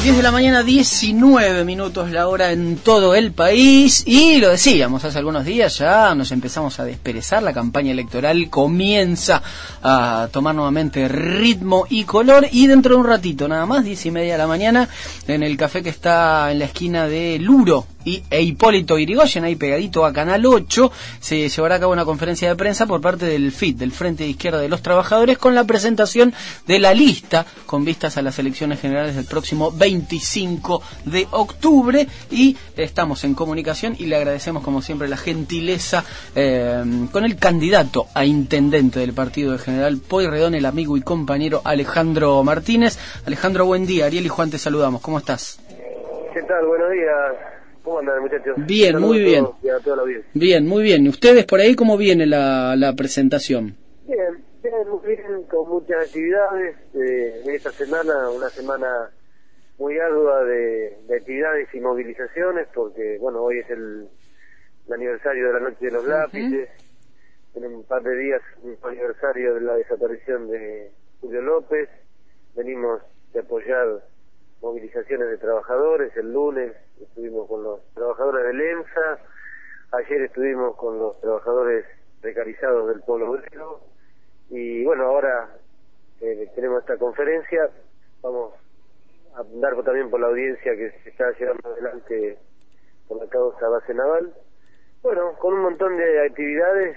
10 de la mañana, 19 minutos la hora en todo el país. Y lo decíamos, hace algunos días ya nos empezamos a desperezar. La campaña electoral comienza a tomar nuevamente ritmo y color. Y dentro de un ratito, nada más, 10:30 de la mañana, en el café que está en la esquina de Luro e Hipólito Yrigoyen, ahí pegadito a Canal 8, se llevará a cabo una conferencia de prensa por parte del FIT, del Frente de Izquierda de los Trabajadores, con la presentación de la lista con vistas a las elecciones generales del próximo 25 de octubre. Y estamos en comunicación y le agradecemos como siempre la gentileza con el candidato a intendente del partido de General Pueyrredón, el amigo y compañero Alejandro Martínez. Alejandro, buen día. Ariel y Juan te saludamos. ¿Cómo estás? ¿Qué tal? Buenos días. ¿Cómo andan, muchachos? Bien, muy bien. Bien, muy bien. ¿Ustedes por ahí cómo viene la presentación? Bien, muy bien, con muchas actividades. Esta semana, una semana muy ardua de actividades y movilizaciones, porque, bueno, hoy es el aniversario de la Noche de los Lápices. En un par de días, un aniversario de la desaparición de Julio López. Venimos de apoyar movilizaciones de trabajadores. El lunes estuvimos con los trabajadores del EMSA, ayer estuvimos con los trabajadores precarizados del Pueblo Obrero, y bueno, ahora tenemos esta conferencia. Vamos a dar también por la audiencia que se está llevando adelante por la causa base naval. Bueno, con un montón de actividades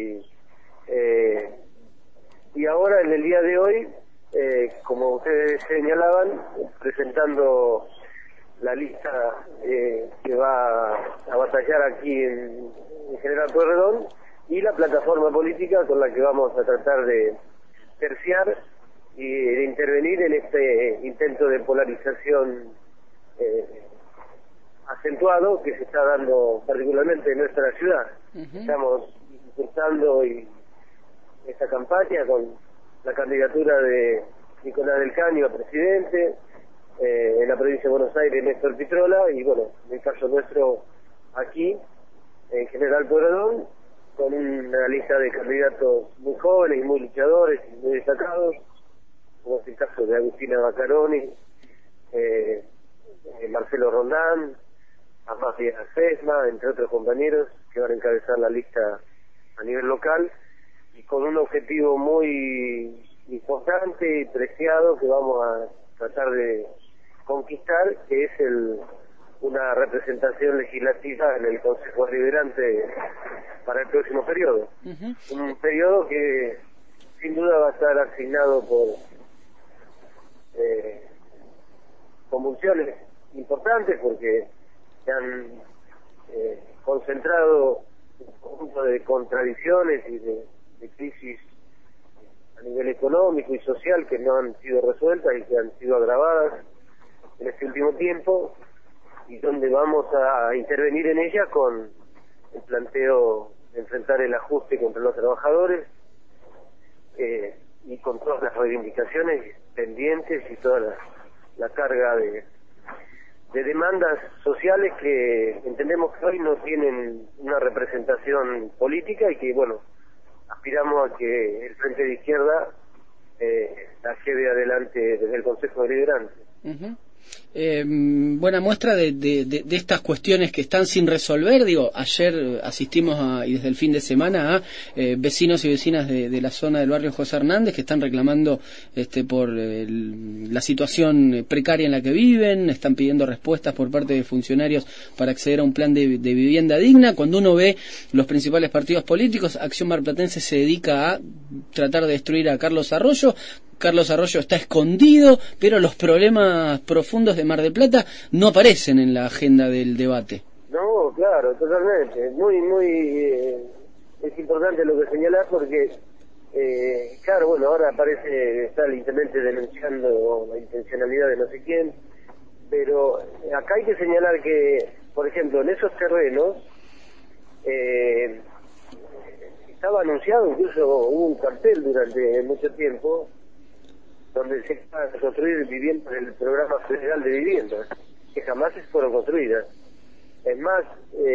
y ahora en el día de hoy, como ustedes señalaban, presentando la lista que va a batallar aquí en General Pueyrredón, y la plataforma política con la que vamos a tratar de terciar y de intervenir en este intento de polarización acentuado que se está dando particularmente en nuestra ciudad. Estamos impulsando esta campaña con la candidatura de Nicolás del Caño a presidente, en la provincia de Buenos Aires Néstor Pitrola, y bueno, en el caso nuestro aquí en General Pueyrredón, con una lista de candidatos muy jóvenes y muy luchadores y muy destacados, como es el caso de Agustina Baccaroni, Marcelo Rondán, Amalia Sesma, entre otros compañeros que van a encabezar la lista a nivel local, y con un objetivo muy importante y preciado que vamos a tratar de conquistar, que es una representación legislativa en el Consejo Deliberante para el próximo periodo. Un periodo que sin duda va a estar asignado por convulsiones importantes, porque se han concentrado un conjunto de contradicciones y de crisis a nivel económico y social que no han sido resueltas y que han sido agravadas en este último tiempo, y donde vamos a intervenir en ella con el planteo de enfrentar el ajuste contra los trabajadores y con todas las reivindicaciones pendientes y toda la carga de demandas sociales que entendemos que hoy no tienen una representación política, y que, bueno, aspiramos a que el Frente de Izquierda la lleve adelante desde el Consejo Deliberante. Buena muestra de estas cuestiones que están sin resolver. Digo, ayer asistimos y desde el fin de semana a vecinos y vecinas de la zona del barrio José Hernández que están reclamando por la situación precaria en la que viven. Están pidiendo respuestas por parte de funcionarios para acceder a un plan de vivienda digna. Cuando uno ve los principales partidos políticos, Acción Marplatense se dedica a tratar de destruir a Carlos Arroyo. Carlos Arroyo está escondido, pero los problemas profundos de Mar del Plata no aparecen en la agenda del debate. No, claro, totalmente. Es importante lo que señalás, porque, claro, bueno, ahora está el intendente denunciando la intencionalidad de no sé quién, pero acá hay que señalar que, por ejemplo, en esos terrenos estaba anunciado, incluso hubo un cartel durante mucho tiempo, donde se va a construir viviendas del Programa Federal de Viviendas, que jamás fueron construidas. Es más,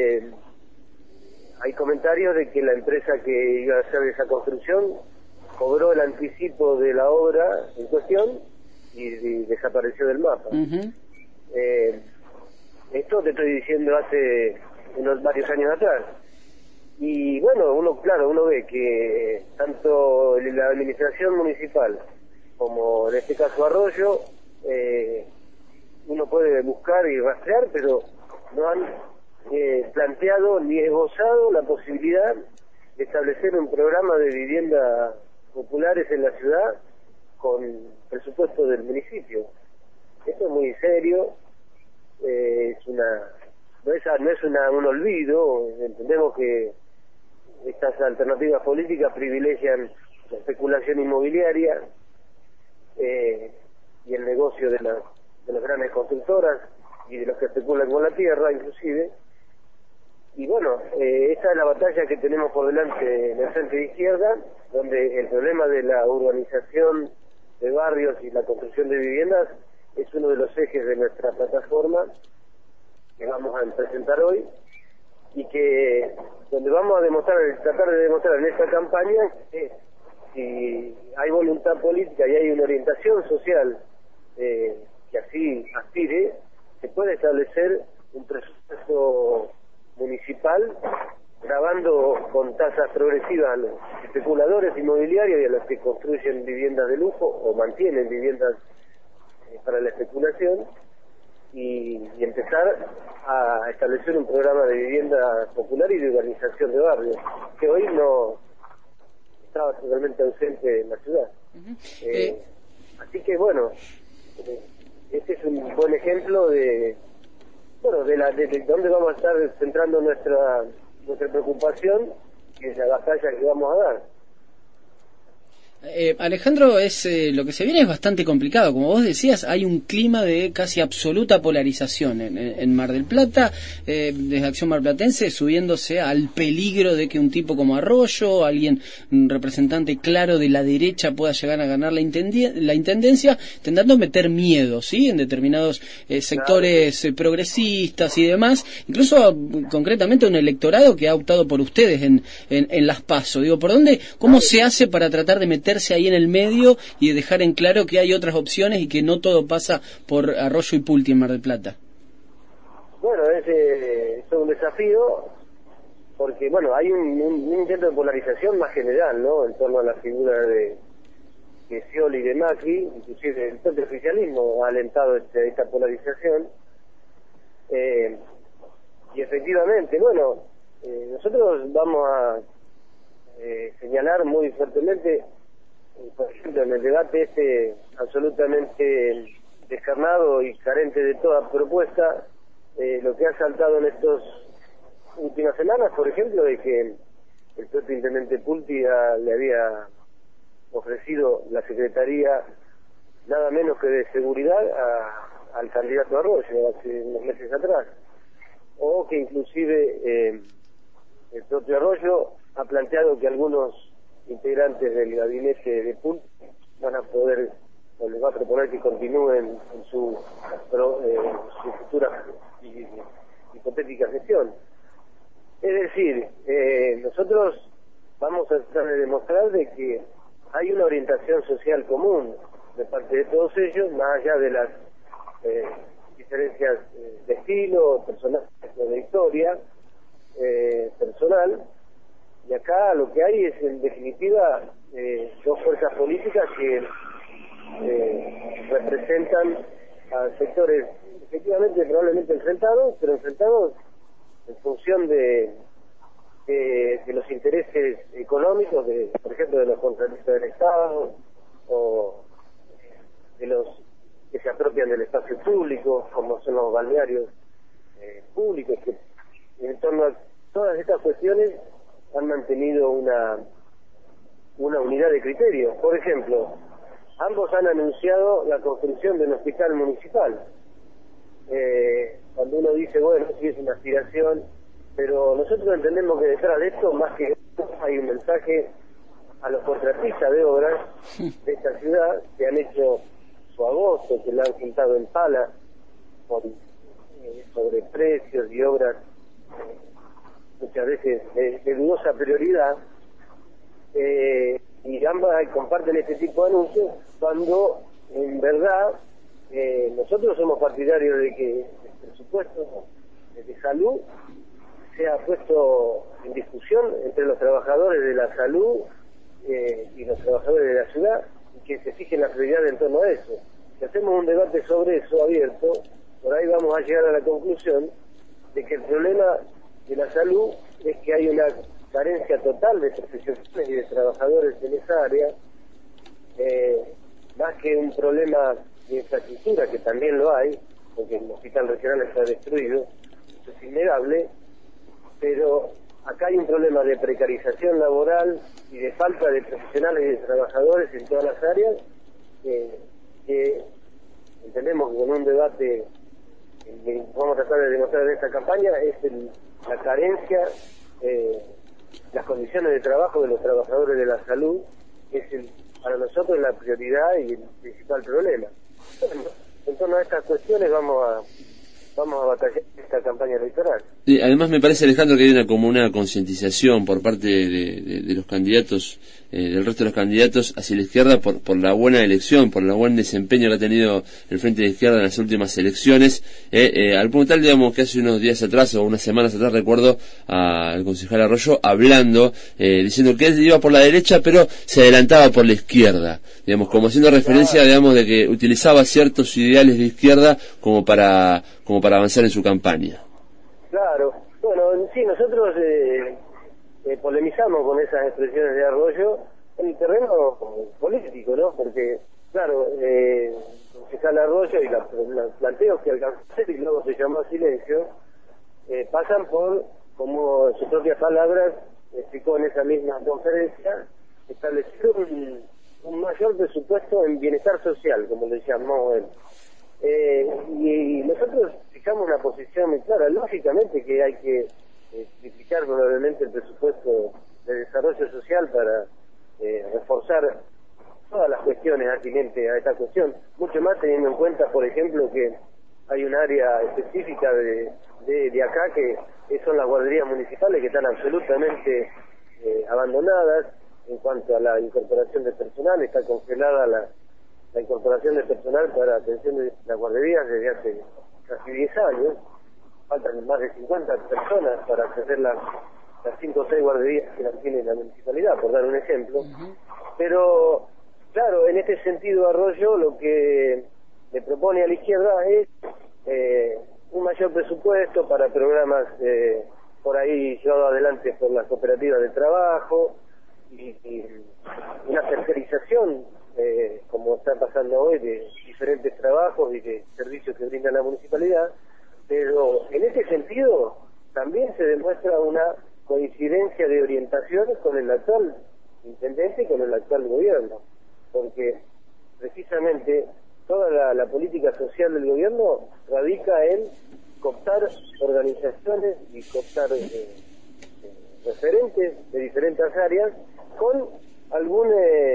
hay comentarios de que la empresa que iba a hacer esa construcción cobró el anticipo de la obra en cuestión y desapareció del mapa. Esto te estoy diciendo hace unos varios años atrás. Y bueno, uno ve que tanto la administración municipal como en este caso Arroyo, uno puede buscar y rastrear, pero no han planteado ni esbozado la posibilidad de establecer un programa de viviendas populares en la ciudad con presupuesto del municipio. Esto es muy serio, no es un olvido. Entendemos que estas alternativas políticas privilegian la especulación inmobiliaria y el negocio de las grandes constructoras y de los que especulan con la tierra inclusive. Y bueno, esa es la batalla que tenemos por delante en el frente de izquierda, donde el problema de la urbanización de barrios y la construcción de viviendas es uno de los ejes de nuestra plataforma que vamos a presentar hoy, y que donde vamos a tratar de demostrar en esta campaña que si hay voluntad política y hay una orientación social que así aspire, se puede establecer un presupuesto municipal grabando con tasas progresivas a los especuladores inmobiliarios y a los que construyen viviendas de lujo o mantienen viviendas para la especulación, y empezar a establecer un programa de vivienda popular y de urbanización de barrios, que hoy no estaba totalmente ausente en la ciudad. Así que bueno, este es un buen ejemplo de dónde vamos a estar centrando nuestra preocupación y en la batalla que vamos a dar. Alejandro, lo que se viene es bastante complicado. Como vos decías, hay un clima de casi absoluta polarización en Mar del Plata, desde Acción Marplatense subiéndose al peligro de que un tipo como Arroyo, un representante claro de la derecha, pueda llegar a ganar la intendencia, intentando meter miedo, ¿sí?, en determinados sectores progresistas y demás, incluso concretamente un electorado que ha optado por ustedes en las PASO. Digo, ¿cómo se hace para tratar de meterse ahí en el medio y de dejar en claro que hay otras opciones y que no todo pasa por Arroyo y Pulti en Mar del Plata? Bueno, es un desafío, porque bueno, hay un intento de polarización más general, ¿no?, en torno a la figura de Scioli y de Macri. Inclusive el propio oficialismo ha alentado esta polarización, y efectivamente, bueno, nosotros vamos a señalar muy fuertemente, por ejemplo, en el debate absolutamente descarnado y carente de toda propuesta, lo que ha saltado en estas últimas semanas, por ejemplo, de que el propio intendente Pulti le había ofrecido la secretaría nada menos que de seguridad al candidato Arroyo hace unos meses atrás, o que inclusive el propio Arroyo ha planteado que algunos integrantes del gabinete de Pulti van a poder, o les va a proponer que continúen en su futura hipotética gestión. Es decir, nosotros vamos a tratar de demostrar de que hay una orientación social común de parte de todos ellos, más allá de las diferencias de estilo, personal, de historia personal. Y acá lo que hay es, en definitiva, dos fuerzas políticas que representan a sectores efectivamente probablemente enfrentados, pero enfrentados en función de los intereses económicos, por ejemplo, de los contratistas del Estado, o de los que se apropian del espacio público, como son los balnearios públicos, que en torno a todas estas cuestiones han mantenido una unidad de criterio. Por ejemplo, ambos han anunciado la construcción de un hospital municipal. Cuando uno dice, bueno, sí es una aspiración, pero nosotros entendemos que detrás de esto, más que hay un mensaje a los contratistas de obras de esta ciudad, que han hecho su agosto, que la han juntado en pala sobre precios y obras muchas veces de dudosa prioridad, y ambas comparten este tipo de anuncios, cuando en verdad nosotros somos partidarios de que el presupuesto de salud sea puesto en discusión entre los trabajadores de la salud y los trabajadores de la ciudad, y que se fijen las prioridades en torno a eso. Si hacemos un debate sobre eso abierto, por ahí vamos a llegar a la conclusión de que el problema de la salud es que hay una carencia total de profesionales y de trabajadores en esa área, más que un problema de infraestructura, que también lo hay, porque el hospital regional está destruido, eso es innegable, pero acá hay un problema de precarización laboral y de falta de profesionales y de trabajadores en todas las áreas, que entendemos que con un debate que vamos a tratar de demostrar en esta campaña es la carencia, las condiciones de trabajo de los trabajadores de la salud, es para nosotros la prioridad y el principal problema. Bueno, en torno a estas cuestiones vamos a batallar esta campaña electoral. Sí, además me parece, Alejandro, que hay como una concientización por parte de los candidatos, del resto de los candidatos hacia la izquierda por la buena elección, por el buen desempeño que ha tenido el Frente de Izquierda en las últimas elecciones, al punto tal, digamos, que hace unos días atrás o unas semanas atrás recuerdo al concejal Arroyo hablando, diciendo que él iba por la derecha pero se adelantaba por la izquierda, digamos, como haciendo referencia, digamos, de que utilizaba ciertos ideales de izquierda como para avanzar en su campaña. Claro, bueno, sí, nosotros polemizamos con esas expresiones de Arroyo en el terreno político, ¿no? Porque, claro, el concejal Arroyo y los planteos que alcanzó a hacer y luego se llamó a silencio, pasan por, como en sus propias palabras explicó en esa misma conferencia, establecer un mayor presupuesto en bienestar social, como le llamó él. Y nosotros fijamos una posición muy clara. Lógicamente que hay que triplicar probablemente el presupuesto de desarrollo social para reforzar todas las cuestiones atinentes a esta cuestión, mucho más teniendo en cuenta, por ejemplo, que hay un área específica de acá que son las guarderías municipales, que están absolutamente abandonadas en cuanto a la incorporación de personal. Está congelada la incorporación de personal para atención de las guarderías desde hace casi 10 años. Faltan más de 50 personas para acceder las 5 o 6 guarderías que las tiene la municipalidad, por dar un ejemplo. Pero, claro, en este sentido Arroyo lo que le propone a la izquierda es un mayor presupuesto para programas por ahí llevados adelante por las cooperativas de trabajo y una tercerización, como está pasando hoy, de diferentes trabajos y de servicios que brinda la municipalidad. Pero en ese sentido también se demuestra una coincidencia de orientaciones con el actual intendente y con el actual gobierno, porque precisamente toda la política social del gobierno radica en cooptar organizaciones y cooptar referentes de diferentes áreas con algún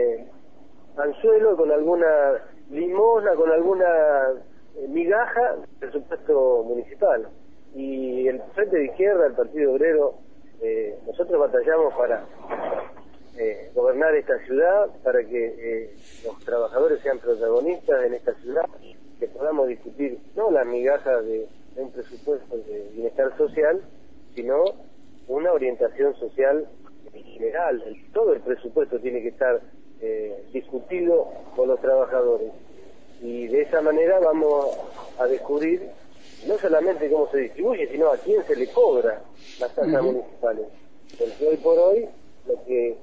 anzuelo, con alguna limosna, con alguna migaja del presupuesto municipal. Y el Frente de Izquierda, el Partido Obrero, nosotros batallamos para gobernar esta ciudad, para que los trabajadores sean protagonistas en esta ciudad, que podamos discutir no las migajas de un presupuesto de bienestar social, sino una orientación social general. Todo el presupuesto tiene que estar discutido con los trabajadores, y de esa manera vamos a descubrir no solamente cómo se distribuye, sino a quién se le cobra las tasas municipales. Porque hoy por hoy lo que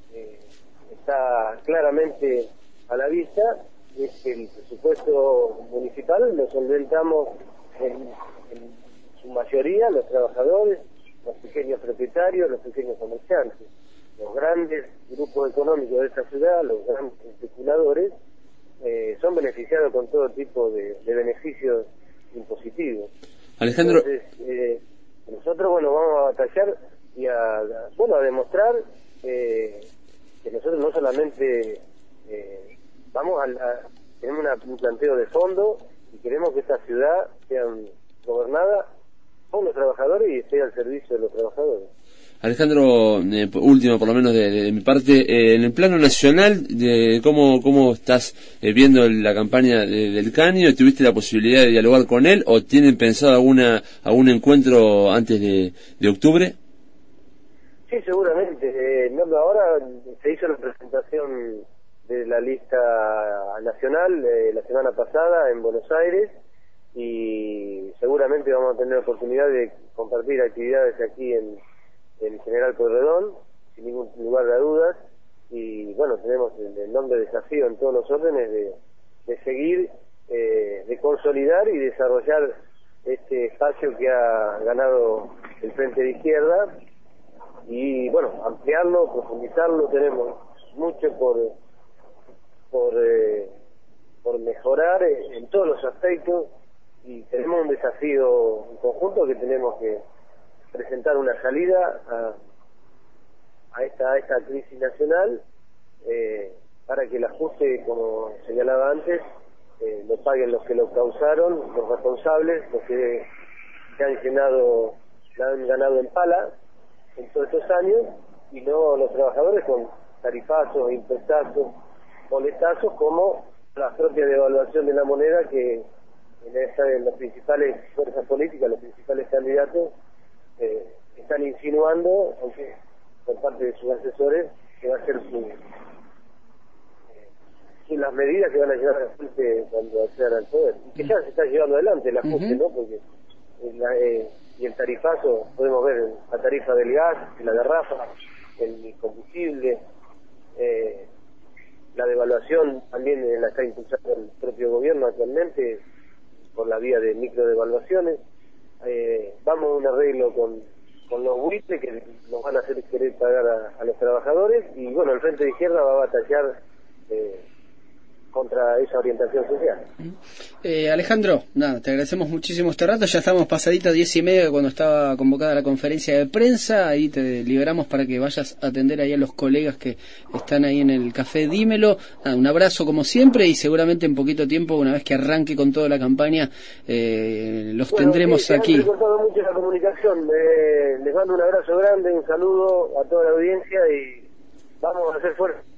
está claramente a la vista es que el presupuesto municipal lo solventamos en su mayoría los trabajadores, los pequeños propietarios, los pequeños comerciantes. Los grandes grupos económicos de esta ciudad, los grandes especuladores, son beneficiados con todo tipo de beneficios impositivos. Alejandro, entonces nosotros vamos a batallar y a demostrar que nosotros no solamente tenemos un planteo de fondo y queremos que esta ciudad sea gobernada por los trabajadores y esté al servicio de los trabajadores. Alejandro, último por lo menos de mi parte, en el plano nacional, ¿cómo estás viendo la campaña del Caño? ¿Tuviste la posibilidad de dialogar con él o tienen pensado algún encuentro antes de octubre? Sí, seguramente. Ahora se hizo la presentación de la lista nacional la semana pasada en Buenos Aires y seguramente vamos a tener oportunidad de compartir actividades aquí en General Pueyrredón, sin ningún lugar de dudas, y bueno, tenemos el enorme desafío en todos los órdenes de seguir, de consolidar y desarrollar este espacio que ha ganado el Frente de Izquierda, y bueno, ampliarlo, profundizarlo. Tenemos mucho por mejorar en todos los aspectos, y tenemos un desafío en conjunto que tenemos que presentar una salida a esta crisis nacional, para que el ajuste, como señalaba antes, lo paguen los que lo causaron, los responsables, los que la han ganado en pala en todos estos años, y no los trabajadores con tarifazos, impuestazos, boletazos, como la propia devaluación de la moneda que en las principales fuerzas políticas, los principales candidatos están insinuando, aunque por parte de sus asesores, que va a ser las medidas que van a llevar adelante cuando accedan al poder, y que ya se está llevando adelante el ajuste, ¿no? Porque y el tarifazo, podemos ver la tarifa del gas, la garrafa, el combustible, la devaluación también la está impulsando el propio gobierno actualmente por la vía de microdevaluaciones. Vamos a un arreglo con los buitres que nos van a hacer querer pagar a los trabajadores, y bueno, el Frente de Izquierda va a batallar contra esa orientación social. Alejandro, nada, te agradecemos muchísimo este rato. Ya estamos pasadita 10:30 cuando estaba convocada la conferencia de prensa. Ahí te liberamos para que vayas a atender ahí a los colegas que están ahí en el café Dímelo. Nada, un abrazo como siempre, y seguramente en poquito tiempo, una vez que arranque con toda la campaña, los tendremos aquí. Se ha recortado mucho la comunicación. Les mando un abrazo grande, un saludo a toda la audiencia, y vamos a hacer fuerza.